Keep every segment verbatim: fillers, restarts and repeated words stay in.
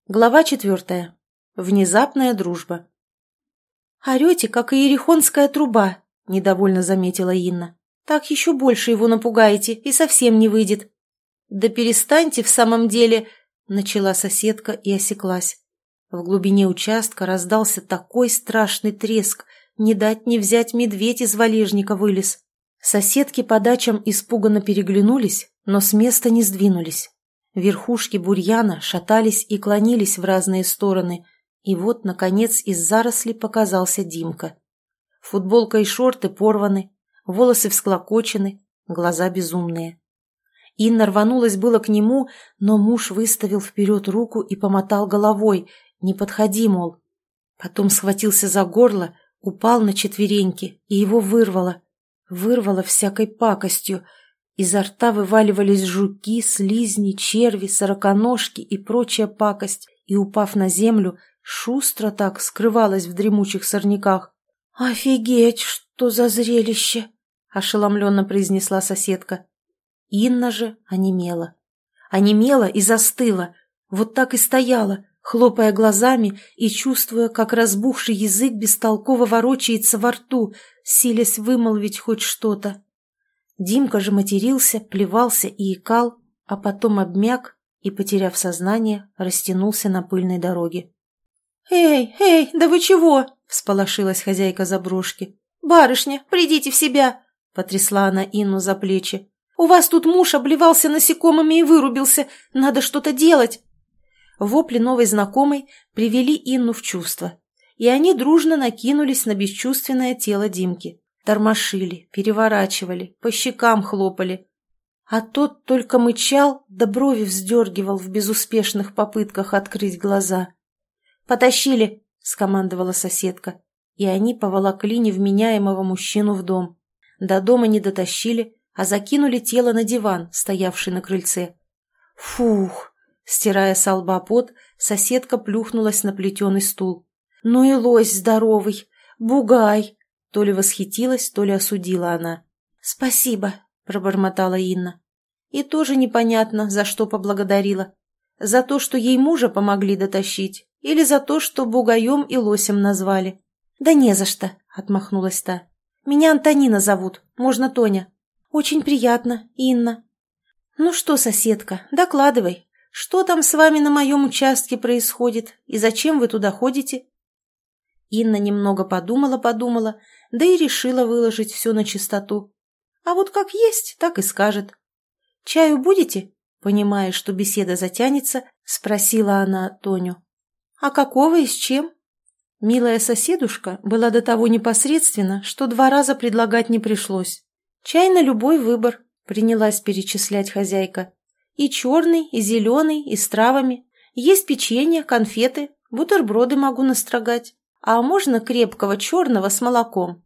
Глава четвертая. Внезапная дружба. «Орете, как иерихонская труба», — недовольно заметила Инна. «Так еще больше его напугаете, и совсем не выйдет». «Да перестаньте в самом деле», — начала соседка и осеклась. В глубине участка раздался такой страшный треск, не дать не взять медведь из валежника вылез. Соседки по дачам испуганно переглянулись, но с места не сдвинулись. Верхушки бурьяна шатались и клонились в разные стороны, и вот, наконец, из зарослей показался Димка. Футболка и шорты порваны, волосы всклокочены, глаза безумные. Инна рванулась было к нему, но муж выставил вперед руку и помотал головой: «Не подходи, мол». Потом схватился за горло, упал на четвереньки, и его вырвало. Вырвало всякой пакостью. Изо рта вываливались жуки, слизни, черви, сороконожки и прочая пакость, и, упав на землю, шустро так скрывалась в дремучих сорняках. «Офигеть, что за зрелище!» – ошеломленно произнесла соседка. Инна же онемела. Онемела и застыла, вот так и стояла, хлопая глазами и чувствуя, как разбухший язык бестолково ворочается во рту, силясь вымолвить хоть что-то. Димка же матерился, плевался и икал, а потом обмяк и, потеряв сознание, растянулся на пыльной дороге. «Эй, эй, да вы чего?» – всполошилась хозяйка заброшки. «Барышня, придите в себя!» – потрясла она Инну за плечи. «У вас тут муж обливался насекомыми и вырубился. Надо что-то делать!» Вопли новой знакомой привели Инну в чувство, и они дружно накинулись на бесчувственное тело Димки. Тормошили, переворачивали, по щекам хлопали. А тот только мычал, да брови вздергивал в безуспешных попытках открыть глаза. «Потащили!» — скомандовала соседка, и они поволокли невменяемого мужчину в дом. До дома не дотащили, а закинули тело на диван, стоявший на крыльце. «Фух!» — стирая со лба пот, соседка плюхнулась на плетеный стул. «Ну и лось здоровый! Бугай!» То ли восхитилась, то ли осудила она. «Спасибо», — пробормотала Инна. И тоже непонятно, за что поблагодарила. За то, что ей мужа помогли дотащить, или за то, что бугаем и лосем назвали. «Да не за что», — отмахнулась та. «Меня Антонина зовут, можно Тоня». «Очень приятно, Инна». «Ну что, соседка, докладывай, что там с вами на моем участке происходит, и зачем вы туда ходите?» Инна немного подумала-подумала, да и решила выложить все на чистоту. А вот как есть, так и скажет. «Чаю будете?» Понимая, что беседа затянется, спросила она Тоню. «А какого и с чем?» Милая соседушка была до того непосредственна, что два раза предлагать не пришлось. «Чай на любой выбор», — принялась перечислять хозяйка. «И черный, и зеленый, и с травами. Есть печенье, конфеты, бутерброды могу настрогать. А можно крепкого черного с молоком?»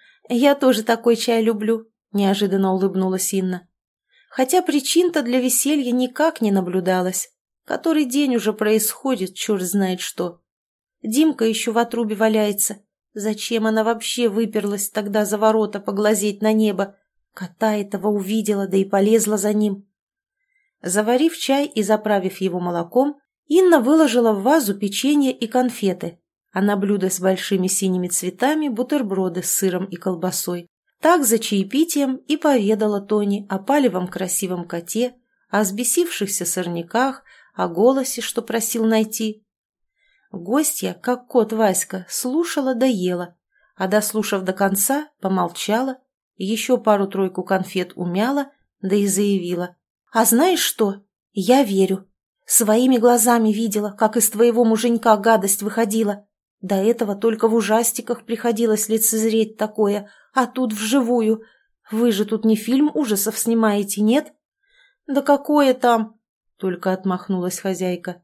«Я тоже такой чай люблю», — неожиданно улыбнулась Инна. Хотя причин-то для веселья никак не наблюдалось. Который день уже происходит, черт знает что. Димка еще в отрубе валяется. Зачем она вообще выперлась тогда за ворота поглазеть на небо? Кота этого увидела, да и полезла за ним. Заварив чай и заправив его молоком, Инна выложила в вазу печенье и конфеты, а на блюдо с большими синими цветами бутерброды с сыром и колбасой. Так за чаепитием и поведала Тоне о палевом красивом коте, о взбесившихся сорняках, о голосе, что просил найти. Гостья, как кот Васька, слушала да ела, а дослушав до конца, помолчала, еще пару-тройку конфет умяла, да и заявила. «А знаешь что? Я верю. Своими глазами видела, как из твоего муженька гадость выходила. До этого только в ужастиках приходилось лицезреть такое, а тут вживую. Вы же тут не фильм ужасов снимаете, нет?» «Да какое там?» — только отмахнулась хозяйка.